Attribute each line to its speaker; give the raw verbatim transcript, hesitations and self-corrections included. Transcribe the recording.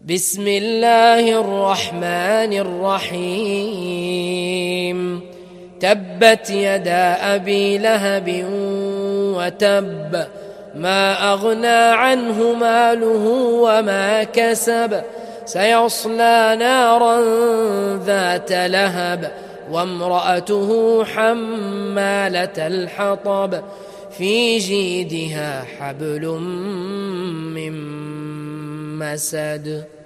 Speaker 1: بسم الله الرحمن الرحيم تبت يدا أبي لهب وتب ما أغنى عنه ماله وما كسب سيصلى نارا ذات لهب وامرأته حمالة الحطب في جيدها حبل من مسد.